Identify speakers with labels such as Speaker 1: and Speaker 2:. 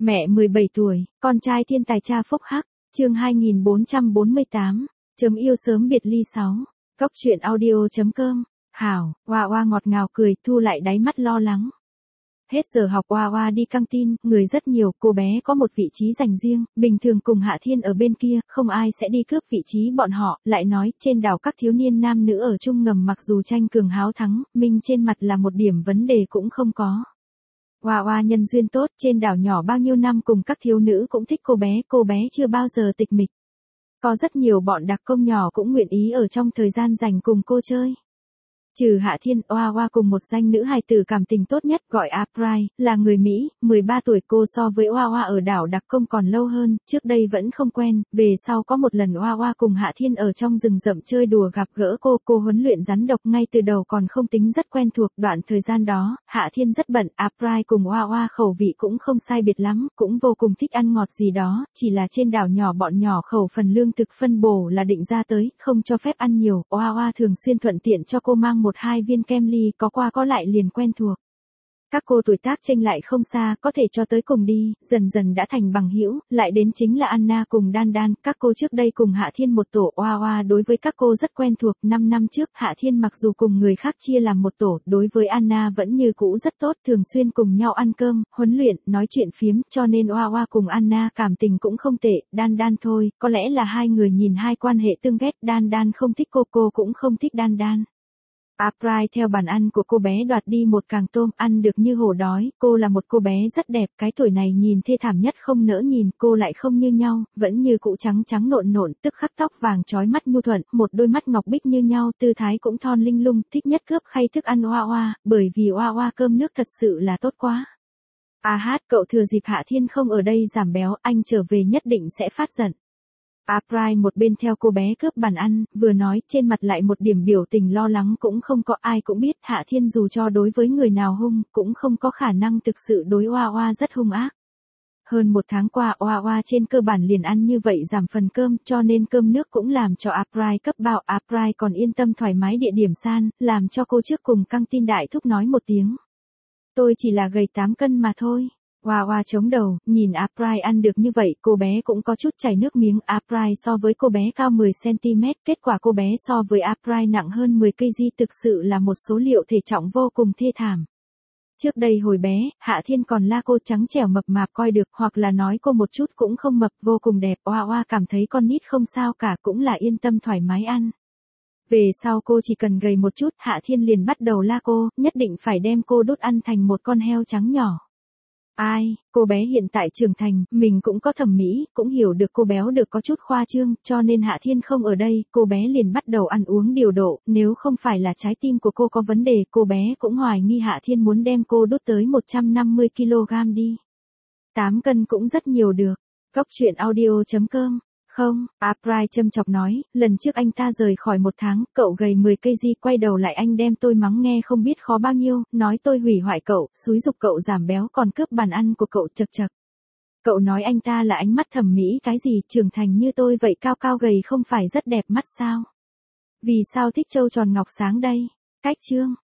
Speaker 1: Mẹ 17 tuổi, con trai thiên tài cha phúc hắc, chương 2448, chấm yêu sớm biệt ly 6, cóc truyện audio.com, hảo, Hoa Hoa ngọt ngào cười, thu lại đáy mắt lo lắng. Hết giờ học Hoa Hoa đi căng tin, người rất nhiều, cô bé có một vị trí dành riêng, bình thường cùng Hạ Thiên ở bên kia, không ai sẽ đi cướp vị trí bọn họ, lại nói, trên đảo các thiếu niên nam nữ ở chung ngầm mặc dù tranh cường háo thắng, minh trên mặt là một điểm vấn đề cũng không có. Hoa Hoa nhân duyên tốt, trên đảo nhỏ bao nhiêu năm cùng các thiếu nữ cũng thích cô bé chưa bao giờ tịch mịch. Có rất nhiều bọn đặc công nhỏ cũng nguyện ý ở trong thời gian dành cùng cô chơi. Trừ Hạ Thiên, Hoa Hoa cùng một danh nữ hài tử cảm tình tốt nhất gọi April, là người Mỹ, 13 tuổi cô so với Hoa Hoa ở đảo đặc công còn lâu hơn, trước đây vẫn không quen, về sau có một lần Hoa Hoa cùng Hạ Thiên ở trong rừng rậm chơi đùa gặp gỡ cô huấn luyện rắn độc ngay từ đầu còn không tính rất quen thuộc, đoạn thời gian đó, Hạ Thiên rất bận, April cùng Hoa Hoa khẩu vị cũng không sai biệt lắm, cũng vô cùng thích ăn ngọt gì đó, chỉ là trên đảo nhỏ bọn nhỏ khẩu phần lương thực phân bổ là định ra tới, không cho phép ăn nhiều, Hoa Hoa thường xuyên thuận tiện cho cô mang 1-2 viên kem ly có qua có lại liền quen thuộc. Các cô tuổi tác chênh lại không xa, có thể cho tới cùng đi, dần dần đã thành bằng hữu, lại đến chính là Anna cùng Đan Đan, các cô trước đây cùng Hạ Thiên một tổ, Hoa Hoa đối với các cô rất quen thuộc, 5 năm trước, Hạ Thiên mặc dù cùng người khác chia làm một tổ, đối với Anna vẫn như cũ rất tốt, thường xuyên cùng nhau ăn cơm, huấn luyện, nói chuyện phiếm, cho nên Hoa Hoa cùng Anna cảm tình cũng không tệ, Đan Đan thôi, có lẽ là hai người nhìn hai quan hệ tương ghét, Đan Đan không thích cô cũng không thích Đan Đan. April theo bàn ăn của cô bé đoạt đi một càng tôm ăn được như hổ đói, cô là một cô bé rất đẹp, cái tuổi này nhìn thê thảm nhất không nỡ nhìn, cô lại không như nhau, vẫn như cũ trắng trắng nộn, tức khắc tóc vàng trói mắt nhu thuận, một đôi mắt ngọc bích như nhau, tư thái cũng thon linh lung, thích nhất cướp khay thức ăn Hoa Hoa, bởi vì Hoa Hoa cơm nước thật sự là tốt quá. Cậu thừa dịp Hạ Thiên không ở đây giảm béo, anh trở về nhất định sẽ phát giận. April một bên theo cô bé cướp bàn ăn, vừa nói, trên mặt lại một điểm biểu tình lo lắng cũng không có, ai cũng biết Hạ Thiên dù cho đối với người nào hung, cũng không có khả năng thực sự đối Hoa Hoa rất hung ác. Hơn 1 tháng qua Hoa Hoa trên cơ bản liền ăn như vậy giảm phần cơm, cho nên cơm nước cũng làm cho April cấp bạo, April còn yên tâm thoải mái địa điểm san, làm cho cô trước cùng căng tin đại thúc nói một tiếng. Tôi chỉ là gầy 8 cân mà thôi. Hoa Hoa chống đầu, nhìn April ăn được như vậy, cô bé cũng có chút chảy nước miếng, April so với cô bé cao 10cm, kết quả cô bé so với April nặng hơn 10kg, thực sự là một số liệu thể trọng vô cùng thê thảm. Trước đây hồi bé, Hạ Thiên còn la cô trắng trẻo mập mạp coi được, hoặc là nói cô một chút cũng không mập, vô cùng đẹp, Hoa Hoa cảm thấy con nít không sao cả, cũng là yên tâm thoải mái ăn. Về sau cô chỉ cần gầy một chút, Hạ Thiên liền bắt đầu la cô, nhất định phải đem cô đút ăn thành một con heo trắng nhỏ. Cô bé hiện tại trưởng thành, mình cũng có thẩm mỹ, cũng hiểu được cô béo được có chút khoa trương, cho nên Hạ Thiên không ở đây, cô bé liền bắt đầu ăn uống điều độ, nếu không phải là trái tim của cô có vấn đề, cô bé cũng hoài nghi Hạ Thiên muốn đem cô đút tới 150kg đi. 8 cân cũng rất nhiều được. Cóc truyện audio.com. Không, April châm chọc nói, lần trước anh ta rời khỏi 1 tháng, cậu gầy 10kg, quay đầu lại anh đem tôi mắng nghe không biết khó bao nhiêu, nói tôi hủy hoại cậu, xúi giục cậu giảm béo còn cướp bàn ăn của cậu, chật chật. Cậu nói anh ta là ánh mắt thẩm mỹ cái gì, trưởng thành như tôi vậy cao gầy không phải rất đẹp mắt sao? Vì sao thích trâu tròn ngọc sáng đây? Cách chương.